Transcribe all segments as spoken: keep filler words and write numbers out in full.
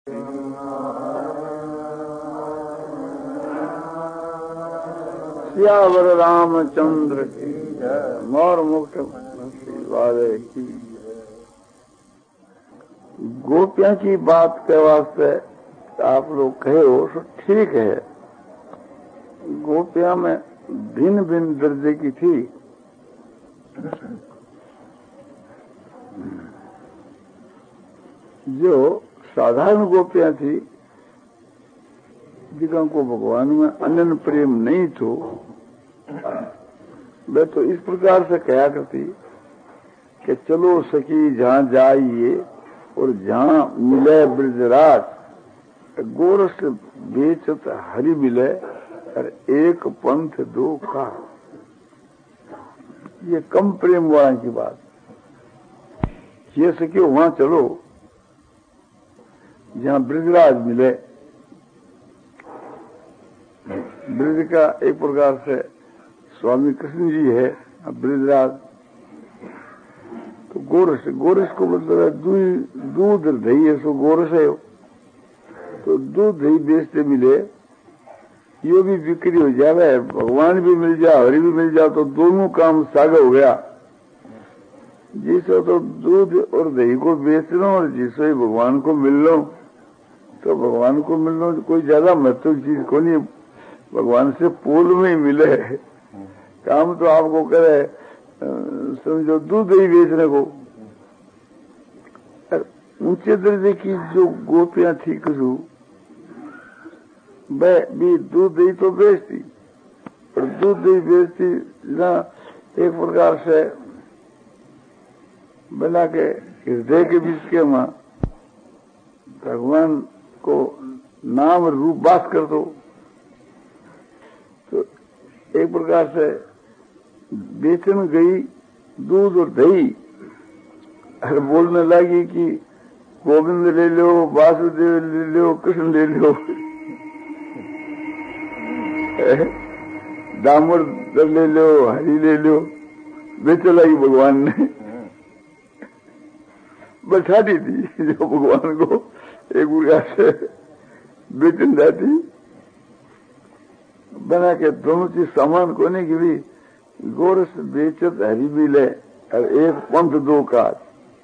सियावर रामचंद्र की जय। मोर मुक्त वाले की। गोपियां की बात के वास्ते आप लोग कहे हो तो ठीक है। गोपियां में भिन्न भिन्न दर्जे की थी। जो साधारण गोपियां थी जिनको भगवान में अनन्य प्रेम नहीं थो, वे तो इस प्रकार से कहा करती कि चलो सखी जहां जाइए और जहां मिले ब्रजराज, गोरस बेचत हरि मिले और एक पंथ दो का। ये कम प्रेम वाला की बात। ये सखियो वहां चलो जहां ब्रजराज मिले। ब्रज का एक प्रकार से स्वामी कृष्ण जी है ब्रजराज। तो गोरस, गोरस को मतलब है दूध दही है, सो गोरस है। तो दूध दही बेचते मिले, ये भी बिक्री हो जाए, भगवान भी मिल जाए, हरि भी मिल जाए, तो दोनों काम सागा हो गया। जिससे तो दूध और दही को बेच लो और जिससे भगवान को मिल लो, तो भगवान को मिल लो कोई ज्यादा महत्व चीज को नहीं, भगवान से पूर्व में ही मिले। काम तो आपको करे समझो दूध दही बेचने को। ऊंचे दर्जे की जो गोपियां थी कसू, वह भी दूध दही तो बेचती, पर दूध दही बेचती ना एक प्रकार से बना के हृदय के बीच के वहां भगवान को नाम रूप बात कर दो। तो एक प्रकार से बेचन गई दूध और दही, और बोलने लगी कि गोविंद ले लो, वासुदेव ले लो, कृष्ण ले लो, दामोदर ले लो, हरि ले लो। बेचो लगी भगवान ने बैठा दी थी जो भगवान को एक प्रकार से बेचन जाती बना के दोनों चीज समान कोने की भी। गोरस बेचत हरि मिले और एक पंथ दो काज।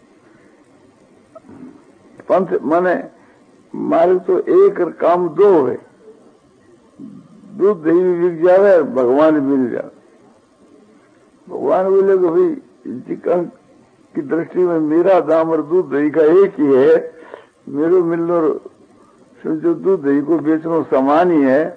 पंथ माने मारे तो एक काम दो है, दूध दही भी बिक जावे और भगवान भी मिल जावे। भगवान बोले कि भाई चिकन की दृष्टि में मेरा दाम और दूध दही का एक ही है, मेरे मिलना समझो दूध दही को बेचना समान ही है।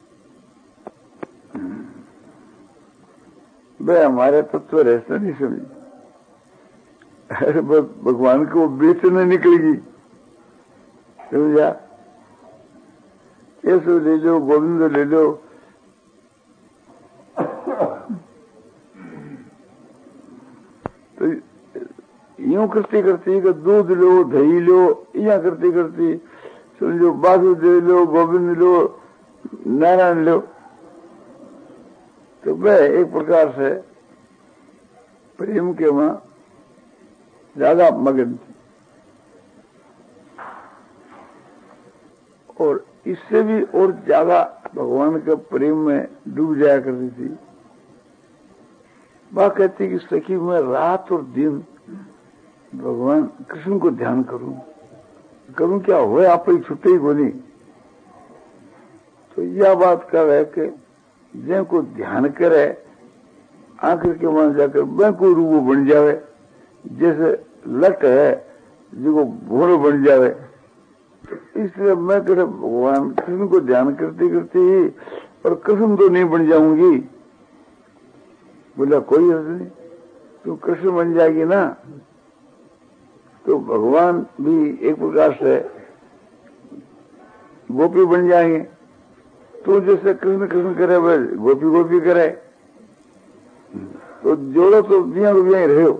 वह हमारे तत्व रहते नहीं समझी। अरे भगवान को बेचने निकलेगी, समझा? ऐसे ले लो, गोविंद ले लो। तो यूं करती करती कि दूध लो, दही लो, या करती करती समझो वासुदेव लो, गोविंद लो, नारायण लो। तो वह एक प्रकार से प्रेम के वहां ज्यादा मगन थी, और इससे भी और ज्यादा भगवान के प्रेम में डूब जाया करती थी। वह कहती कि सखी मैं रात और दिन भगवान कृष्ण को ध्यान करूं, करूं क्या हुए आप ही छुट्टे ही को नहीं। तो यह बात कर है कि जिनको ध्यान करे आखिर के वहां जाकर वह कोई रूप बन जावे, जैसे लट है जिसको भोर बन जावे। तो इसलिए मैं कहते भगवान कृष्ण को ध्यान करते करते ही और कृष्ण तो नहीं बन जाऊंगी। बोला कोई अर्थ नहीं, तू कृष्ण बन जाएगी ना तो भगवान भी एक प्रकार से गोपी बन जाएंगे। तो जैसे कृष्ण कृष्ण करे वह गोपी गोपी करे, तो जोड़ो तो बिया बिया ही रहे हो।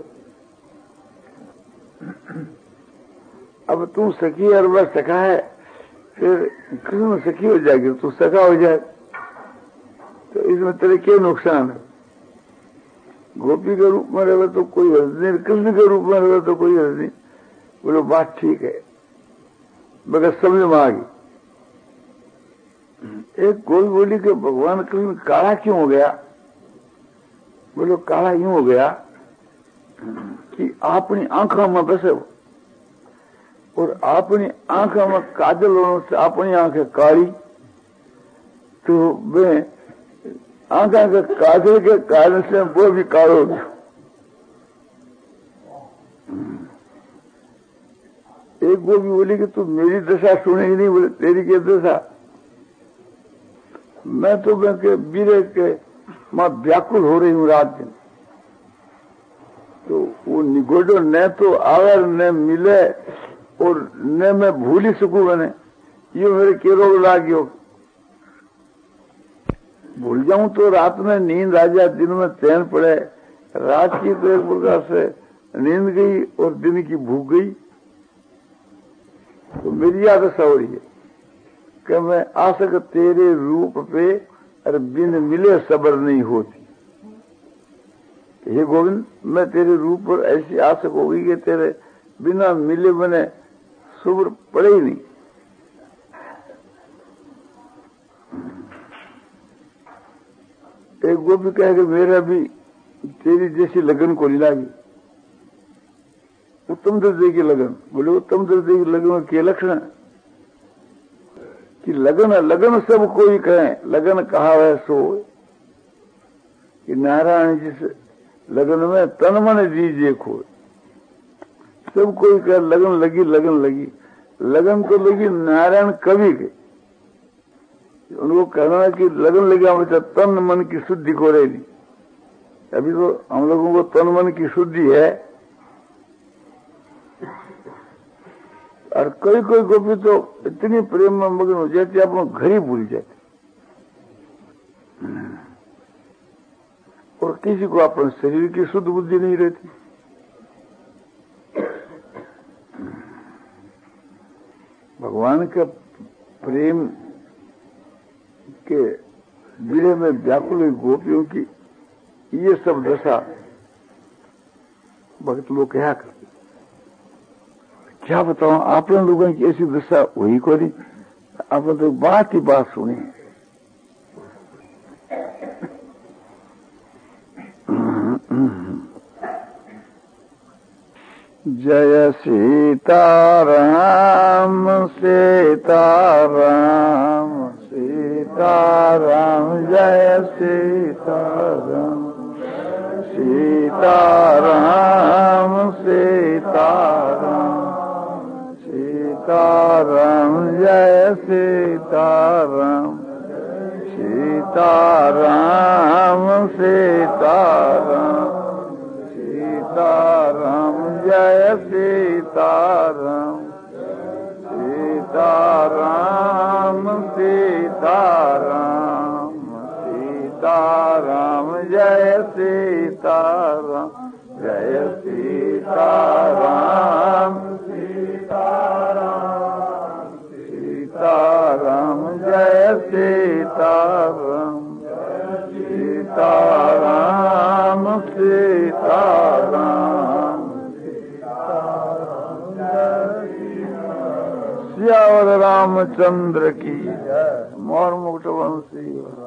अब तू सखी और वह सखा है, फिर कृष्ण सखी हो जाएगी तू सखा हो जाए, तो इसमें तेरे क्या नुकसान है? गोपी के रूप में रहे तो कोई हर्ज नहीं, कृष्ण के रूप में रहे तो कोई हर्ज नहीं। बोलो बात ठीक है। मगर समझ में आ गई। एक गोल बोली के भगवान कृष्ण काला क्यों हो गया? बोलो काला यूं हो गया कि अपनी आंखों में बसे और अपनी आंखों में काजल होने से अपनी आंखें काली, तो वे आंखों के काजल के कारण से वो भी कालो हो गया। एक वो भी बोली कि तू मेरी दशा सुनेगी नहीं, बोले तेरी क्या दशा? मैं तो मैं के बीरे के मां व्याकुल हो रही हूं रात दिन, तो वो निगोडो न तो आवर न मिले और न मैं भूल ही सकूं। मैंने ये मेरे के रोग लागियो, भूल जाऊं तो रात में नींद आ जाए, दिन में चैन पड़े। रात की तो एक प्रकार से नींद गई और दिन की भूख गई। तो मेरी आदत हो रही है कि मैं आसक तेरे रूप पे अरे बिन मिले सबर नहीं होती। हे गोविंद, मैं तेरे रूप पर ऐसी आसक हो गई कि तेरे बिना मिले मैंने सब्र पड़े ही नहीं। एक गोपी कहे कि मेरा भी तेरी जैसी लगन को नहीं लागी। उत्तम दर्जे की लगन, बोले उत्तम दर्जे की लगन में क्या लक्षण है कि लगन लगन सब कोई कहे, लगन कहा है सो कि नारायण जिस लगन में तन मन दीजिए खोए। सब कोई कहे लगन लगी लगन लगी, लगन तो लगी नारायण कवि के। उनको कहना है कि लगन लगी हमेशा तन मन की शुद्धि को रहेगी। अभी तो हम लोगों को तन मन की शुद्धि है, और कोई कोई गोपी तो इतनी प्रेम में मग्न हो जाती है अपना घर ही भूल जाते, और किसी को अपने शरीर की शुद्ध बुद्धि नहीं रहती। भगवान के प्रेम के विरह में व्याकुल गोपियों की ये सब दशा भक्त लोग क्या करते, क्या बताऊं आप लोगों की ऐसी दशा हुई को नहीं। आपने तो बात ही बात सुनी। जय सीताराम सीताराम सीताराम जय सीताराम सीताराम सीताराम सीताराम जय सीताराम सीताराम सीताराम सीताराम जय सीताराम सीताराम सीताराम सीताराम जय सीताराम जय सीताराम सीताराम सीताराम जय सीताराम सीताराम सीताराम सियावर रामचंद्र की मोर मुकुट वंशी।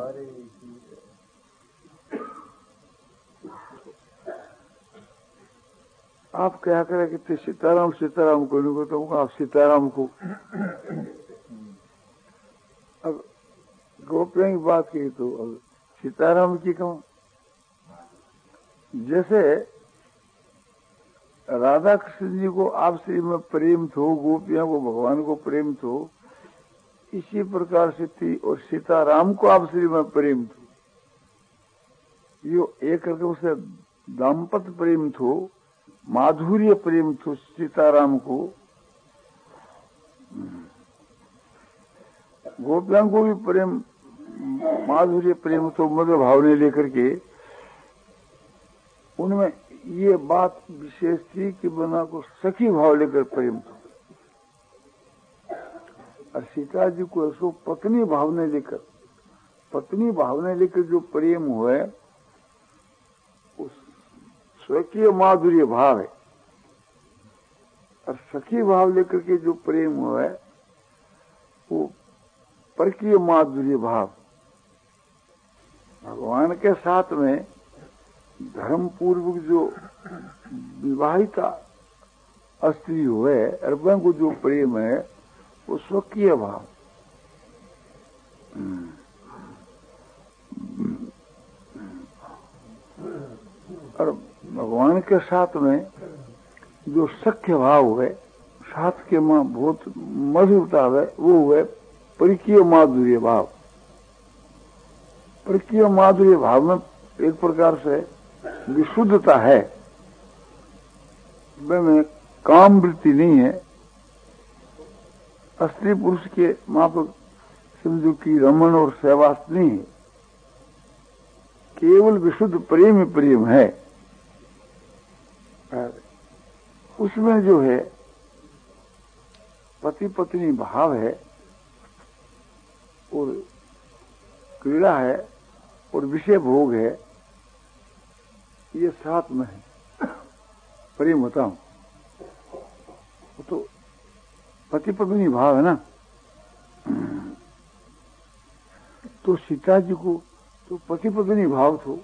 आप क्या करें कि सीताराम सीताराम को नहीं को, तो आप सीताराम को। अब गोपियों की बात की तो अब सीताराम की कहूं, जैसे राधा कृष्ण जी को आपसी में प्रेम थो, गोपियों को भगवान को प्रेम थो, इसी प्रकार से थी। और सीताराम को आपसी में प्रेम थो, यो एक रकम से दाम्पत्य प्रेम थो, माधुर्य प्रेम थो सीताराम को। गोपियों को भी प्रेम माधुर्य प्रेम तो मधुर भावने लेकर के उनमें ये बात विशेष थी कि बना को सखी भाव लेकर प्रेम था, और सीता जी को ऐसो पत्नी भावने लेकर पत्नी भावने लेकर जो प्रेम हुए उस स्वकीय माधुर्य भाव है। और सखी भाव लेकर के जो प्रेम हुआ है परकीय माधुर्य भाव। भगवान के साथ में धर्म पूर्वक जो विवाहिता स्त्री हुए अर्बन को जो प्रेम है वो स्वकीय भाव। और भगवान के साथ में जो सख्य भाव है, साथ के मां बहुत मधुरता है, वो हुए परकीय माधुर्य भाव। परकीय माधुर्य भाव में एक प्रकार से विशुद्धता है, में काम वृत्ति नहीं है। स्त्री पुरुष के माफक समझो की रमन और सहवास नहीं है, केवल विशुद्ध प्रेम ही प्रेम है। उसमें जो है पति पत्नी भाव है और क्रीड़ा है और विषय भोग है, ये साथ में है। प्रेम होता हूं वो तो पति पत्नी भाव है ना। तो सीता जी को तो पति पत्नी भाव थो।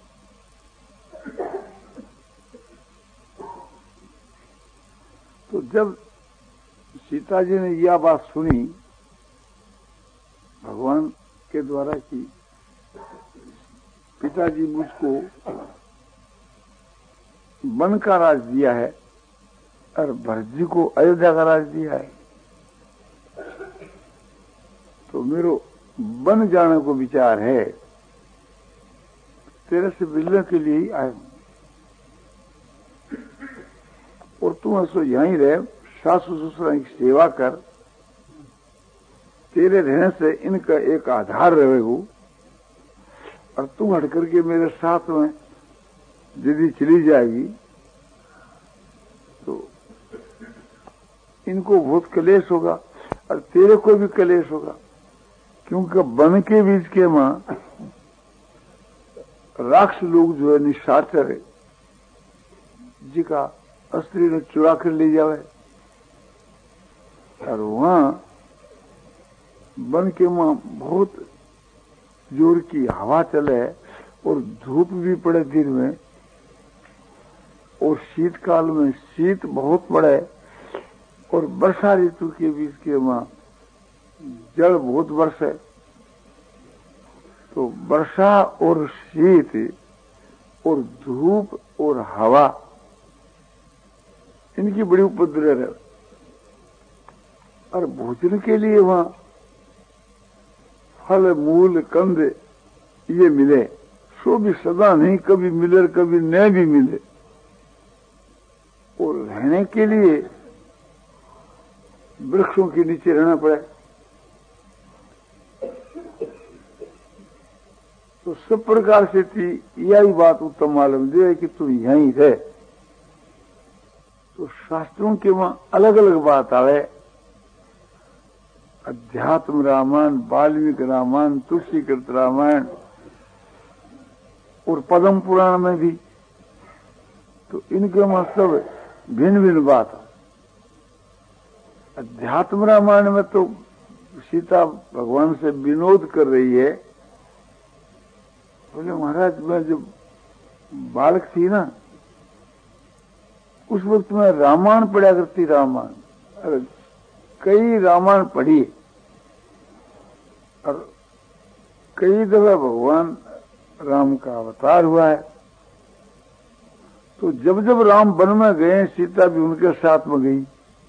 तो जब सीता जी ने यह बात सुनी भगवान के द्वारा कि पिताजी मुझको वन का राज दिया है और भरत जी को अयोध्या का राज दिया है, तो मेरो वन जाने को विचार है, तेरे से मिलने के लिए ही आए और तू ऐसो यहीं रहे, सासू ससुर की सेवा कर, तेरे रहने से इनका एक आधार रहेगा और तू हट करके मेरे साथ में यदि चली जाएगी तो इनको बहुत कलेश होगा और तेरे को भी कलेश होगा, क्योंकि वन के बीच के मां राक्षस लोग जो है निशाचर है, जिका स्त्री ने चुरा कर ले जावे और वहां वन के मां बहुत जोर की हवा चले और धूप भी पड़े दिन में और शीतकाल में शीत बहुत पड़े और वर्षा ऋतु के बीच के मां जल बहुत बरसे, तो वर्षा और शीत और धूप और हवा इनकी बड़ी उपद्रव है। और भोजन के लिए वहां फल मूल कंद ये मिले, सो भी सदा नहीं, कभी मिले कभी न भी मिले। और रहने के लिए वृक्षों के नीचे रहना पड़े, तो सब प्रकार से थी यही बात उत्तम मालूम दे कि तू यहीं रहे। तो शास्त्रों के वहां अलग अलग बात आवे, अध्यात्म रामायण, वाल्मीकि रामायण, तुलसीकृत रामायण और पद्म पुराण में भी, तो इनके वहां सब भिन्न भिन्न बात है। अध्यात्म रामायण में तो सीता भगवान से विनोद कर रही है, बोले महाराज मैं जब बालक थी ना उस वक्त में रामायण पढ़ा करती, रामायण, अरे कई रामायण पढ़ी और कई दफा भगवान राम का अवतार हुआ है। तो जब जब राम वन में गए सीता भी उनके साथ में गई।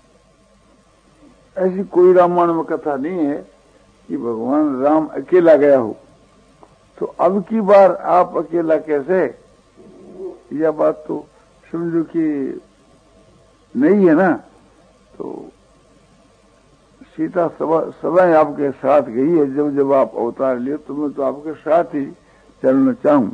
ऐसी कोई रामायण में कथा नहीं है कि भगवान राम अकेला गया हो। तो अब की बार आप अकेला कैसे, यह बात तो समझो कि नहीं है ना। तो सीता सदा आपके साथ गई है, जब जब आप अवतार लिए तो मैं तो आपके साथ ही चलना चाहूं।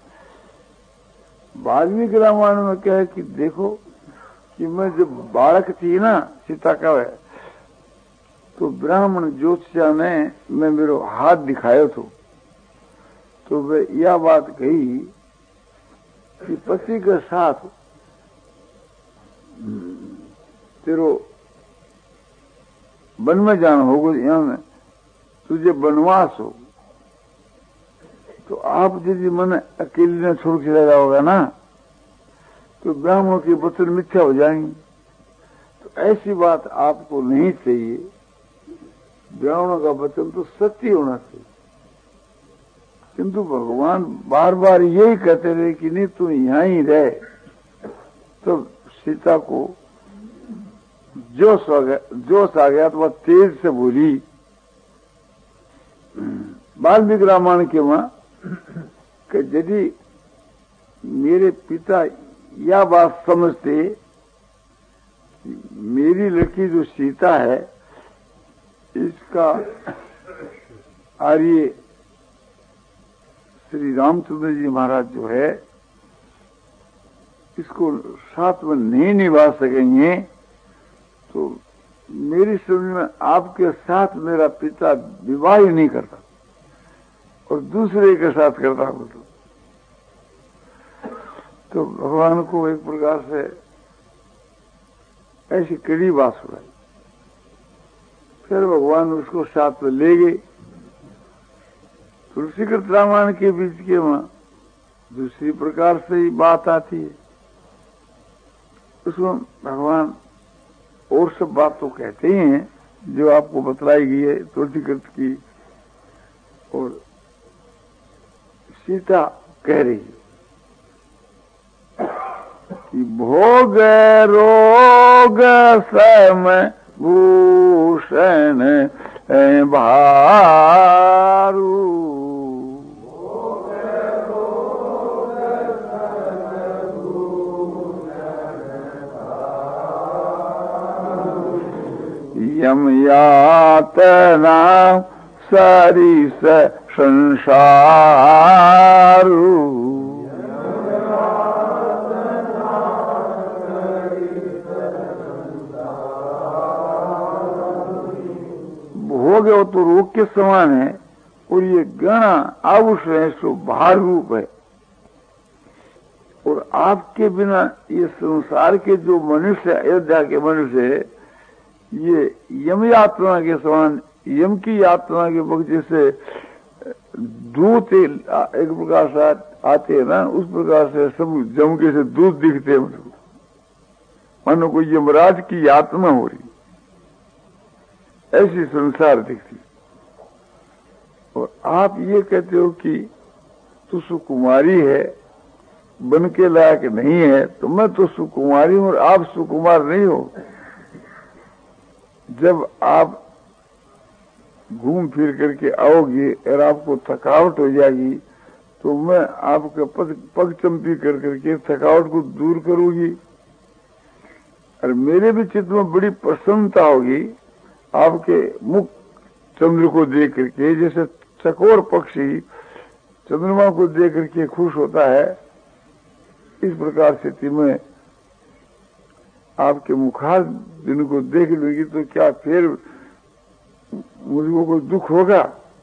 वाल्मीकि रामायण में क्या है कि देखो कि मैं जब बालक थी ना, सीता का है, तो ब्राह्मण ज्योतिषा ने मैं मेरे हाथ दिखायो तो तो वे यह बात कही कि पति के साथ तेरो वन में जाना होगा, यहाँ में तुझे मुझे वनवास हो, तो आप यदि मन अकेले न छोड़ के लगा होगा ना, तो ब्राह्मणों के वचन मिथ्या हो जाएंगे। तो ऐसी बात आपको नहीं चाहिए। ब्राह्मणों का वचन तो सत्य होना चाहिए। किंतु भगवान बार बार यही कहते रहे कि नहीं तू यहां ही रहे। तो सीता को जोश आ गया जोश आ गया तो वह तेज से बोली। वाल्मीकि रामायण के वहां कि यदि मेरे पिता यह बात समझते, मेरी लड़की जो सीता है इसका आर्य श्री रामचंद्र जी महाराज जो है इसको साथ में नहीं निभा सकेंगे, तो मेरी समझ में आपके साथ मेरा पिता विवाह ही नहीं करता और दूसरे के साथ करता हो। तो, तो भगवान को एक प्रकार से ऐसी कड़ी बात सुनाई। फिर भगवान उसको साथ में ले गए। तुलसीकृत रामायण के बीच के वहां दूसरी प्रकार से ही बात आती है। उसमें भगवान और सब बात तो कहते ही हैं जो आपको बतलाई गई है तुलसीकृत की, और सीता कह रही है कि भोग रोग समय भूषण भारू, यम यातना सरिस संसारू, भोग हो तो रोग के समान है और ये गणा आभूषण है सो भार रूप है। और आपके बिना ये संसार के जो मनुष्य, अयोध्या के मनुष्य है, ये यम यात्रा के समान, यम की यात्रा के वक्त जैसे दूध एक प्रकार से आते हैं ना, उस प्रकार से सब जम के से दूध दिखते हैं मुझको, मानो कोई यमराज की यात्रा हो रही, ऐसी संसार दिखती। और आप ये कहते हो कि तू सुकुमारी है, बन के लायक नहीं है, तो मैं तो सुकुमारी हूं और आप सुकुमार नहीं हो। जब आप घूम फिर करके आओगे और आपको थकावट हो जाएगी, तो मैं आपके पग पग चंपी कर करके थकावट को दूर करूंगी। और मेरे भी चित्त में बड़ी प्रसन्नता होगी आपके मुख चंद्र को देख करके, जैसे चकोर पक्षी चंद्रमा को देख करके खुश होता है, इस प्रकार स्थिति में आपके मुखार जिनको देख लूंगी तो क्या फिर मुझको कोई दुख होगा?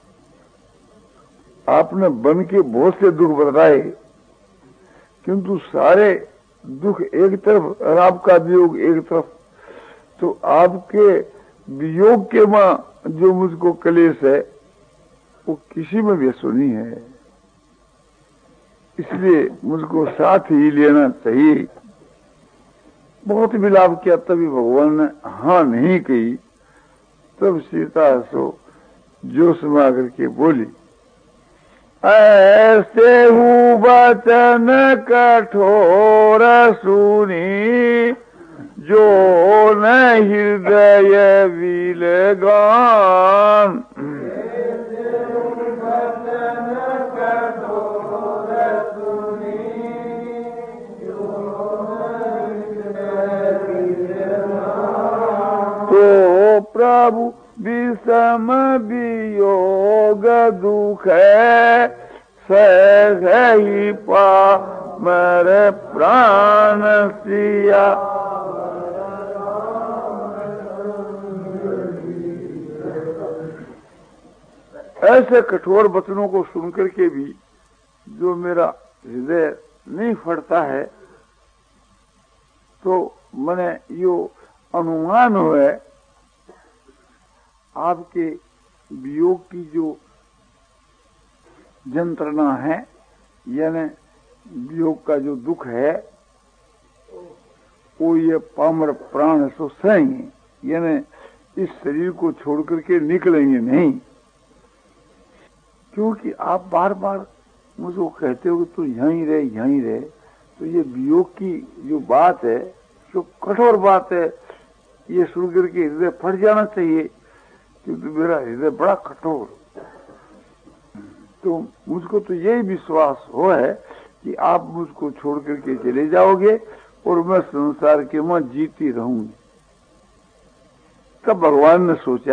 आपने बन के बहुत से दुख बताए, किंतु सारे दुख एक तरफ और आपका वियोग एक तरफ, तो आपके वियोग के मां जो मुझको कलेश है वो किसी में भी सुनी है, इसलिए मुझको साथ ही लेना चाहिए। बहुत विलाप किया, तभी भगवान ने हाँ नहीं कही। तब सीता सो जोश में आकर के बोली, ऐसे हूँ वचन कठोर सुनी, जो न हृदय विलगान, तो प्रभु विषम वियोग दुख है, सही पा मेरे प्राण सिया। ऐसे कठोर वचनों को सुनकर के भी जो मेरा हृदय नहीं फटता है, तो मैंने यो अनुमान हुए आपके वियोग की जो यंत्रणा है, यानी वियोग का जो दुख है, वो ये पामर प्राण सो सहेंगे, यानी इस शरीर को छोड़ करके निकलेंगे नहीं। क्योंकि आप बार बार मुझको कहते हो कि तू यहीं रहे यहीं रहे, तो ये वियोग की जो बात है, जो कठोर बात है, ये सुन करके हृदय फट जाना चाहिए, क्योंकि मेरा हृदय बड़ा कठोर। तो मुझको तो यही विश्वास हो है कि आप मुझको छोड़ करके चले जाओगे और मैं संसार के में जीती रहूंगी। तब भगवान ने सोचा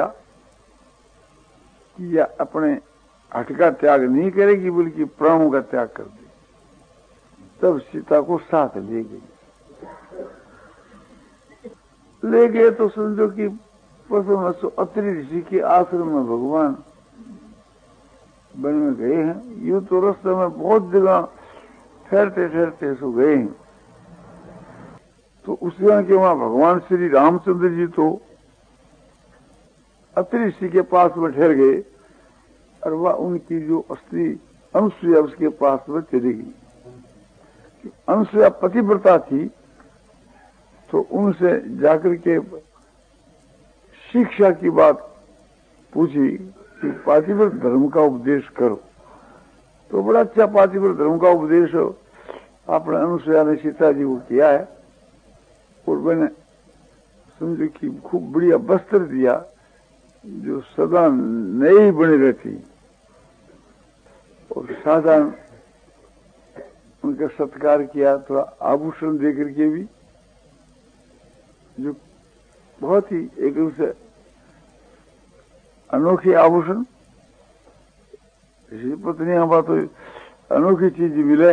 कि यह अपने हठ का त्याग नहीं करेगी, बल्कि प्राणों का त्याग कर दे। तब सीता को साथ ले गई। ले गए तो समझो कि पशु अत्रि ऋषि के आश्रम में भगवान वन में गए हैं। यूं तो रास्ते में बहुत जगह ठहरते ठहरते सो गए हैं। तो उस जगह के वहां भगवान श्री रामचंद्र जी तो अत्रि ऋषि के पास में ठहर गए, और वह उनकी जो स्त्री अनुसुईया उसके पास में चली गई। अनुसुईया पतिव्रता थी, तो उनसे जाकर के शिक्षा की बात पूछी कि पातिव्रत धर्म का उपदेश करो। तो बड़ा अच्छा पातिव्रत धर्म का उपदेश आपने अनुसुईया ने सीता जी को किया है। और मैंने समझो कि खूब बढ़िया वस्त्र दिया जो सदा नई बनी रहती, और साधारण उनका सत्कार किया, थोड़ा आभूषण देकर के भी, जो बहुत ही एक रूप से अनोखे आभूषण। इसी पत्नी हमारा तो अनोखी चीज मिले,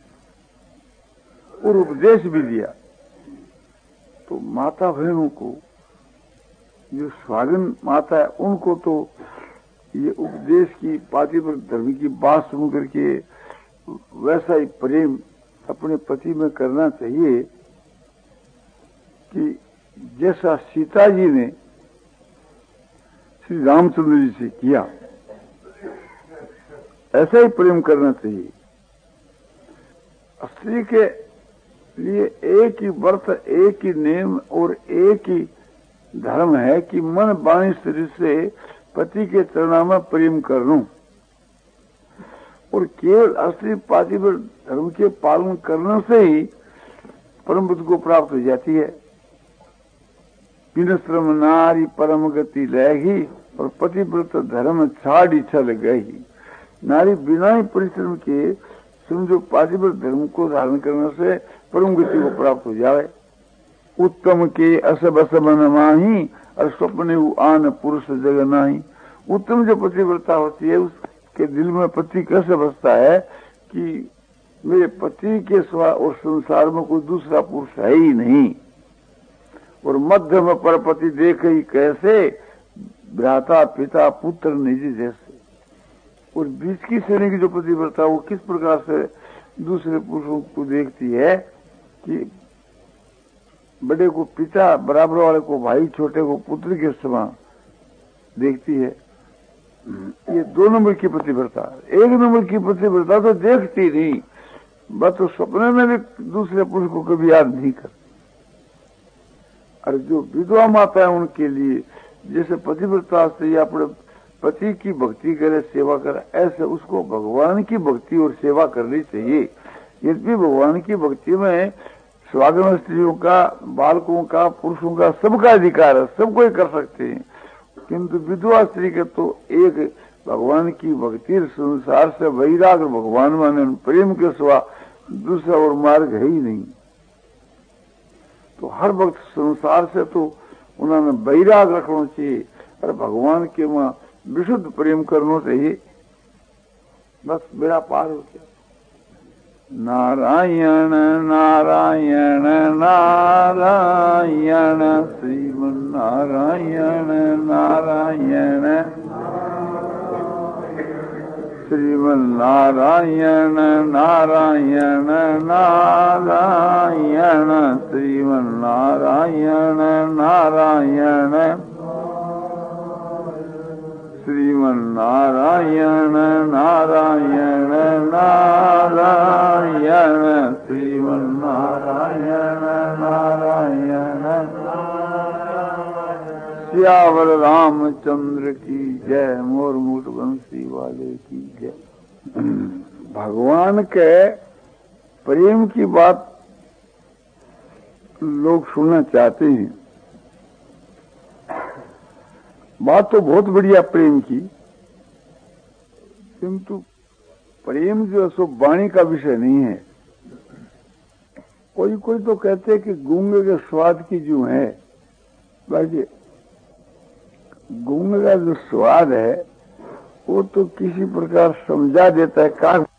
और उपदेश भी दिया। तो माता बहनों को, जो स्वागन माता है, उनको तो ये उपदेश की पातिव्रत धर्म की बात सुन करके वैसा ही प्रेम अपने पति में करना चाहिए कि जैसा सीता जी ने श्री रामचंद्र जी से किया, ऐसा ही प्रेम करना चाहिए। स्त्री के लिए एक ही व्रत, एक ही नियम और एक ही धर्म है कि मन वाणी शरीर से पति के चरणों में प्रेम कर लूं, और केवल असली पातिव्रत धर्म के पालन करने से ही परम बुद्धि को प्राप्त हो जाती है। विनश्रम नारी परम गति लगी, और पतिव्रत धर्म छाड़ी छल गई। नारी बिना ही परिश्रम के समझो पातिव्रत धर्म को धारण करने से परम गति को प्राप्त हो जाए। उत्तम के असब असबन माही, और स्वप्ने आन पुरुष जग नाही। उत्तम जो पतिव्रता होती है, उसके दिल में पति कैसे बसता है कि मेरे पति के सिवा और संसार में कोई दूसरा पुरुष है ही नहीं। और मध्य में परपति देख ही कैसे, भ्राता पिता पुत्र निजी जैसे। और बीच की श्रेणी की जो पतिव्रता, वो किस प्रकार से दूसरे पुरुषों को देखती है कि बड़े को पिता, बराबर वाले को भाई, छोटे को पुत्र के समान देखती है। ये दो नंबर की पतिव्रता। एक नंबर की पतिव्रता तो देखती नहीं, बस तो सपने में भी दूसरे पुरुष को कभी याद नहीं करती। और जो विधवा माता है, उनके लिए जैसे पतिव्रता से अपने पति की भक्ति करे, सेवा करे, ऐसे उसको भगवान की भक्ति और सेवा करनी चाहिए। यद्यपि भगवान की भक्ति में स्वागन स्त्रियों का, बालकों का, पुरुषों का सबका अधिकार है, सब कोई कर सकते हैं, किंतु विधवा स्त्री के तो एक भगवान की भक्ति, संसार से वैराग्य भगवान माने प्रेम के सिवा दूसरा और मार्ग है ही नहीं। तो हर वक्त संसार से तो उन्होंने वैराग रखना चाहिए, और भगवान के वहां विशुद्ध प्रेम करना चाहिए। बस बेड़ा पार हो गया। नारायण नारायण नारायण श्रीमन नारायण नारायण श्रीमन नारायण नारायण नारायण श्रीमन नारायण नारायण श्रीमन नारायण नारायण नारायण श्रीमन नारायण नारायण सियावर रामचंद्र की जय। मोर मुकुट बंसी वाले की जय। भगवान के प्रेम की बात लोग सुनना चाहते हैं। बात तो बहुत बढ़िया प्रेम की, किंतु प्रेम जो सो वाणी का विषय नहीं है। कोई कोई तो कहते हैं कि गूंगे के स्वाद की जो है, बाकी गूंगे का जो स्वाद है वो तो किसी प्रकार समझा देता है। काग